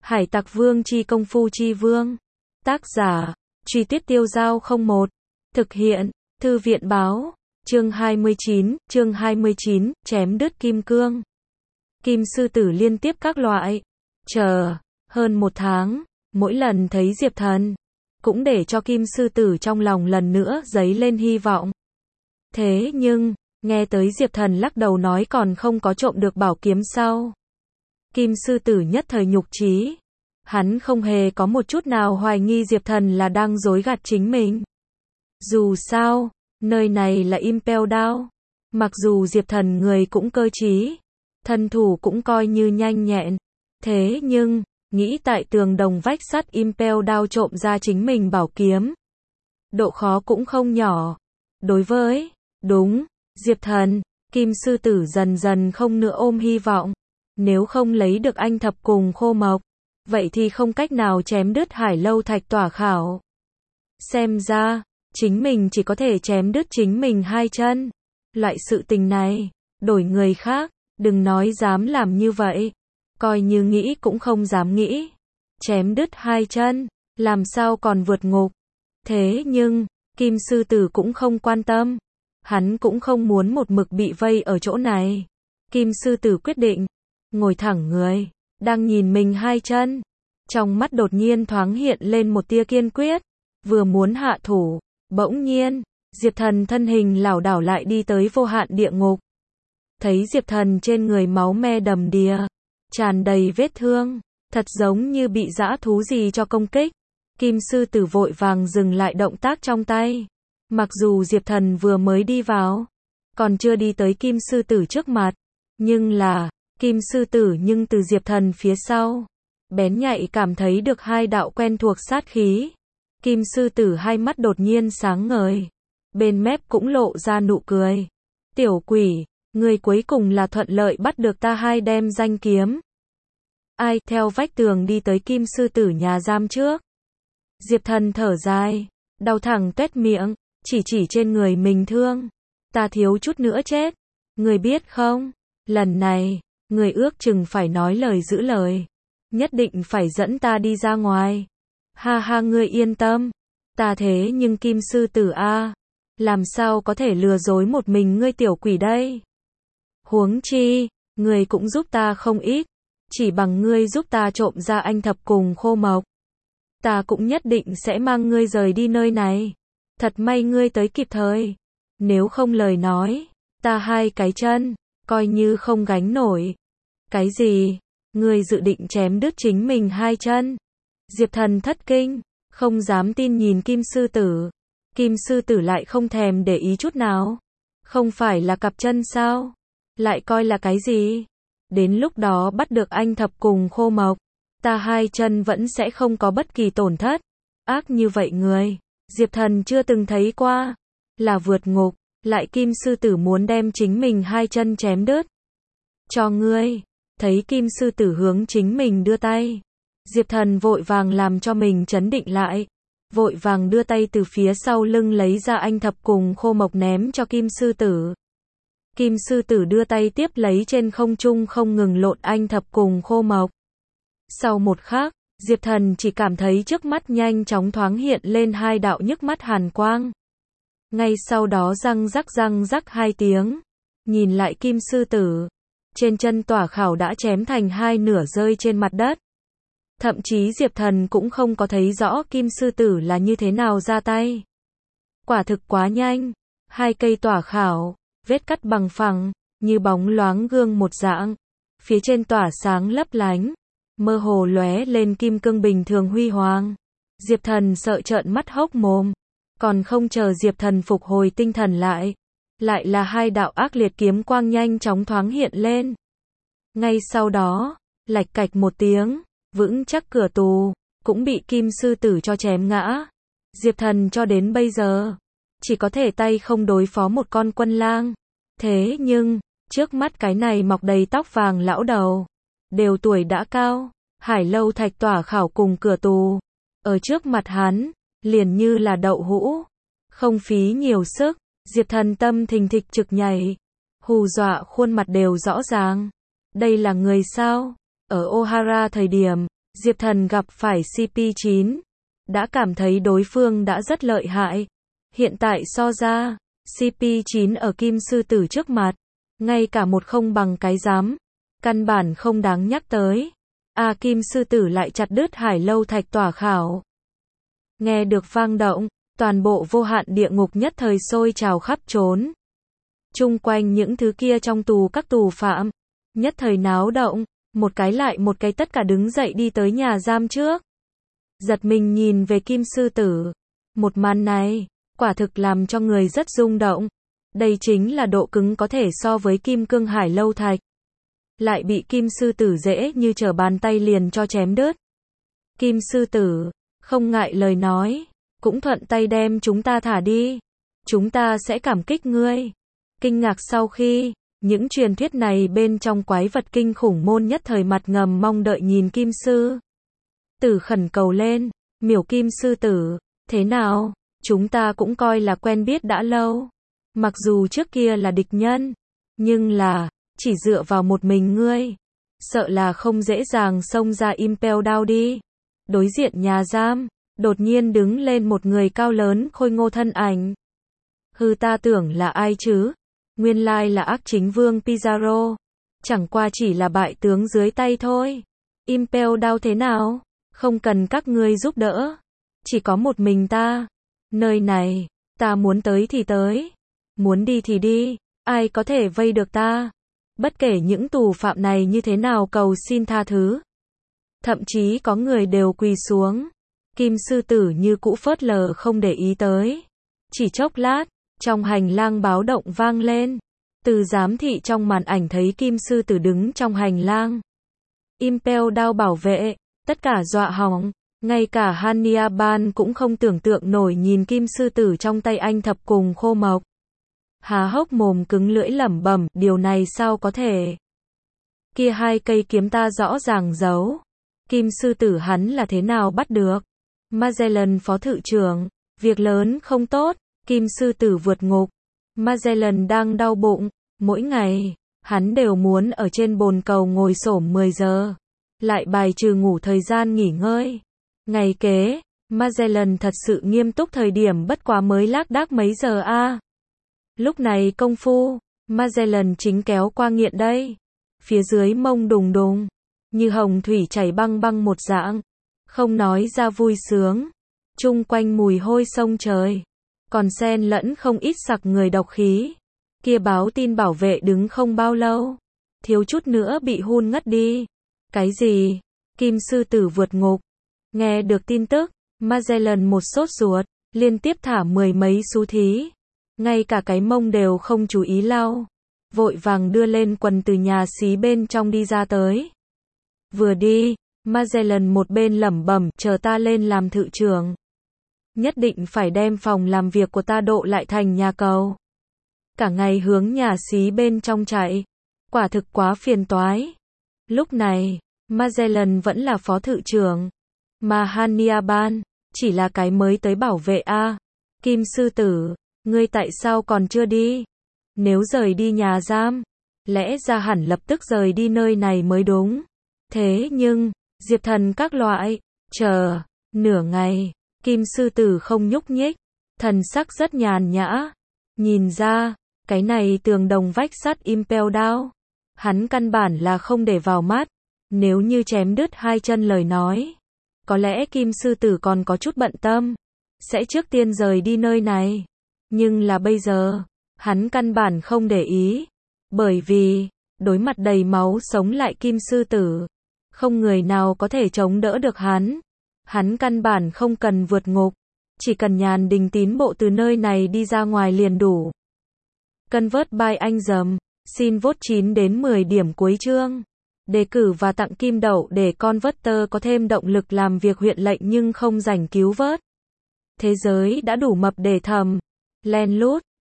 Hải Tặc Vương chi công phu chi vương. Tác giả, Truy Tuyết Tiêu Dao 01. Thực hiện, Thư viện báo. Chương 29, chém đứt kim cương. Kim sư tử liên tiếp các loại. Chờ, hơn 1 tháng, mỗi lần thấy Diệp Thần, cũng để cho kim sư tử trong lòng lần nữa dấy lên hy vọng. Thế nhưng, nghe tới Diệp Thần lắc đầu nói còn không có trộm được bảo kiếm sau. Kim sư tử nhất thời nhục chí. Hắn không hề có một chút nào hoài nghi Diệp Thần là đang dối gạt chính mình. Dù sao, nơi này là Impel Down. Mặc dù Diệp Thần người cũng cơ trí, thân thủ cũng coi như nhanh nhẹn. Thế nhưng, nghĩ tại tường đồng vách sắt Impel Down trộm ra chính mình bảo kiếm. Độ khó cũng không nhỏ. Đối với, đúng, Diệp Thần, Kim sư tử dần dần không nữa ôm hy vọng. Nếu không lấy được anh thập cùng khô mộc, vậy thì không cách nào chém đứt Hải Lâu Thạch Tỏa Khảo. Xem ra, chính mình chỉ có thể chém đứt chính mình 2 chân. Loại sự tình này, đổi người khác, đừng nói dám làm như vậy. Coi như nghĩ cũng không dám nghĩ. Chém đứt 2 chân, làm sao còn vượt ngục. Thế nhưng, Kim sư tử cũng không quan tâm. Hắn cũng không muốn một mực bị vây ở chỗ này. Kim sư tử quyết định, ngồi thẳng người, đang nhìn mình 2 chân. Trong mắt đột nhiên thoáng hiện lên một tia kiên quyết. Vừa muốn hạ thủ, bỗng nhiên, Diệp Thần thân hình lảo đảo lại đi tới vô hạn địa ngục. Thấy Diệp Thần trên người máu me đầm đìa, tràn đầy vết thương, thật giống như bị dã thú gì cho công kích. Kim sư tử vội vàng dừng lại động tác trong tay. Mặc dù Diệp Thần vừa mới đi vào, còn chưa đi tới Kim sư tử trước mặt, nhưng là, Kim sư tử nhưng từ Diệp Thần phía sau, bén nhạy cảm thấy được 2 đạo quen thuộc sát khí. Kim sư tử hai mắt đột nhiên sáng ngời, bên mép cũng lộ ra nụ cười. Tiểu quỷ, người cuối cùng là thuận lợi bắt được ta 2 đem danh kiếm. Ai theo vách tường đi tới Kim sư tử nhà giam trước. Diệp Thần thở dài, đau thẳng tuét miệng, chỉ trên người mình thương. Ta thiếu chút nữa chết. Người biết không, lần này, người ước chừng phải nói lời giữ lời. Nhất định phải dẫn ta đi ra ngoài. Ha ha, ngươi yên tâm. Ta thế nhưng Kim sư tử a, làm sao có thể lừa dối một mình ngươi tiểu quỷ đây. Huống chi, ngươi cũng giúp ta không ít. Chỉ bằng ngươi giúp ta trộm ra anh thập cùng khô mộc, ta cũng nhất định sẽ mang ngươi rời đi nơi này. Thật may ngươi tới kịp thời. Nếu không lời nói, ta 2 cái chân, coi như không gánh nổi. Cái gì? Ngươi dự định chém đứt chính mình 2 chân? Diệp Thần thất kinh, không dám tin nhìn Kim sư tử. Kim sư tử lại không thèm để ý chút nào. Không phải là cặp chân sao? Lại coi là cái gì? Đến lúc đó bắt được anh thập cùng khô mộc, ta 2 chân vẫn sẽ không có bất kỳ tổn thất. Ác như vậy người, Diệp Thần chưa từng thấy qua. Là vượt ngục, lại Kim sư tử muốn đem chính mình 2 chân chém đứt. Cho ngươi. Thấy Kim sư tử hướng chính mình đưa tay, Diệp Thần vội vàng làm cho mình trấn định lại. Vội vàng đưa tay từ phía sau lưng lấy ra anh thập cùng khô mộc ném cho Kim sư tử. Kim sư tử đưa tay tiếp lấy trên không trung không ngừng lộn anh thập cùng khô mộc. Sau một khắc, Diệp Thần chỉ cảm thấy trước mắt nhanh chóng thoáng hiện lên 2 đạo nhức mắt hàn quang. Ngay sau đó răng rắc 2 tiếng. Nhìn lại Kim sư tử, trên chân tỏa khảo đã chém thành 2 nửa rơi trên mặt đất. Thậm chí Diệp Thần cũng không có thấy rõ Kim sư tử là như thế nào ra tay. Quả thực quá nhanh. 2 cây tỏa khảo, vết cắt bằng phẳng, như bóng loáng gương một dạng. Phía trên tỏa sáng lấp lánh, mơ hồ lóe lên kim cương bình thường huy hoàng. Diệp Thần sợ trợn mắt hốc mồm. Còn không chờ Diệp Thần phục hồi tinh thần lại là 2 đạo ác liệt kiếm quang nhanh chóng thoáng hiện lên. Ngay sau đó, lạch cạch một tiếng, vững chắc cửa tù, cũng bị Kim sư tử cho chém ngã. Diệp Thần cho đến bây giờ, chỉ có thể tay không đối phó một con quân lang. Thế nhưng, trước mắt cái này mọc đầy tóc vàng lão đầu, đều tuổi đã cao, Hải Lâu Thạch Tỏa Khảo cùng cửa tù, ở trước mặt hắn, liền như là đậu hũ. Không phí nhiều sức, Diệp Thần tâm thình thịch trực nhảy, hù dọa khuôn mặt đều rõ ràng. Đây là người sao? Ở Ohara thời điểm, Diệp Thần gặp phải CP9, đã cảm thấy đối phương đã rất lợi hại. Hiện tại so ra, CP9 ở Kim Sư Tử trước mặt, ngay cả một không bằng cái dám, căn bản không đáng nhắc tới. Kim Sư Tử lại chặt đứt Hải Lâu Thạch tỏa khảo. Nghe được vang động, toàn bộ vô hạn địa ngục nhất thời sôi trào khắp trốn. Chung quanh những thứ kia trong tù các tù phạm, nhất thời náo động, một cái lại một cái tất cả đứng dậy đi tới nhà giam trước. Giật mình nhìn về Kim Sư Tử. Một màn này, quả thực làm cho người rất rung động. Đây chính là độ cứng có thể so với kim cương Hải Lâu Thạch. Lại bị Kim Sư Tử dễ như trở bàn tay liền cho chém đứt. Kim Sư Tử, không ngại lời nói, cũng thuận tay đem chúng ta thả đi. Chúng ta sẽ cảm kích ngươi. Kinh ngạc sau khi, những truyền thuyết này bên trong quái vật kinh khủng môn nhất thời mặt ngầm mong đợi nhìn Kim Sư Tử khẩn cầu lên. Miểu Kim Sư Tử, thế nào, chúng ta cũng coi là quen biết đã lâu. Mặc dù trước kia là địch nhân, nhưng là, chỉ dựa vào một mình ngươi, sợ là không dễ dàng xông ra Impel Down đi. Đối diện nhà giam, đột nhiên đứng lên một người cao lớn khôi ngô thân ảnh. Ta tưởng là ai chứ? Nguyên lai là ác chính vương Pizarro. Chẳng qua chỉ là bại tướng dưới tay thôi. Impel Down thế nào? Không cần các ngươi giúp đỡ. Chỉ có một mình ta. Nơi này, ta muốn tới thì tới. Muốn đi thì đi. Ai có thể vây được ta? Bất kể những tù phạm này như thế nào cầu xin tha thứ. Thậm chí có người đều quỳ xuống. Kim Sư Tử như cũ phớt lờ không để ý tới. Chỉ chốc lát, trong hành lang báo động vang lên. Từ giám thị trong màn ảnh thấy Kim Sư Tử đứng trong hành lang. Impel Down bảo vệ, tất cả dọa hỏng. Ngay cả Hania Ban cũng không tưởng tượng nổi nhìn Kim Sư Tử trong tay anh thập cùng khô mộc. Há hốc mồm cứng lưỡi lẩm bẩm, điều này sao có thể? Kia hai cây kiếm ta rõ ràng giấu. Kim Sư Tử hắn là thế nào bắt được? Magellan phó thự trưởng, việc lớn không tốt. Kim Sư Tử vượt ngục. Magellan đang đau bụng. Mỗi ngày, hắn đều muốn ở trên bồn cầu ngồi xổm 10 giờ. Lại bài trừ ngủ thời gian nghỉ ngơi. Ngày kế, Magellan thật sự nghiêm túc thời điểm bất quá mới lác đác mấy giờ a. Lúc này công phu, Magellan chính kéo qua nghiện đây. Phía dưới mông đùng đùng, như hồng thủy chảy băng băng một dạng. Không nói ra vui sướng. Chung quanh mùi hôi sông trời. Còn xen lẫn không ít sặc người độc khí. Kia báo tin bảo vệ đứng không bao lâu. Thiếu chút nữa bị hun ngất đi. Cái gì? Kim Sư Tử vượt ngục. Nghe được tin tức, Magellan một sốt ruột, liên tiếp thả 10 mấy xú thí. Ngay cả cái mông đều không chú ý lau. Vội vàng đưa lên quần từ nhà xí bên trong đi ra tới. Vừa đi, Magellan một bên lẩm bẩm, chờ ta lên làm thự trưởng. Nhất định phải đem phòng làm việc của ta độ lại thành nhà cầu. Cả ngày hướng nhà xí bên trong chạy. Quả thực quá phiền toái. Lúc này, Magellan vẫn là phó thự trưởng. Mà Hania Ban, chỉ là cái mới tới bảo vệ a. Kim Sư Tử, ngươi tại sao còn chưa đi? Nếu rời đi nhà giam, lẽ ra hẳn lập tức rời đi nơi này mới đúng. Thế nhưng, Diệp Thần các loại, chờ, nửa ngày, Kim Sư Tử không nhúc nhích, thần sắc rất nhàn nhã. Nhìn ra, cái này tường đồng vách sắt Impel Down, hắn căn bản là không để vào mắt. Nếu như chém đứt hai chân lời nói, có lẽ Kim Sư Tử còn có chút bận tâm, sẽ trước tiên rời đi nơi này. Nhưng là bây giờ, hắn căn bản không để ý. Bởi vì, đối mặt đầy máu sống lại Kim Sư Tử, không người nào có thể chống đỡ được hắn. Hắn căn bản không cần vượt ngục, chỉ cần nhàn đình tín bộ từ nơi này đi ra ngoài liền đủ. Convert by anh dầm, xin vote 9 đến 10 điểm cuối chương. Đề cử và tặng kim đậu để Converter có thêm động lực làm việc huyện lệnh nhưng không rảnh cứu vớt. Thế giới đã đủ mập để thầm, len lút,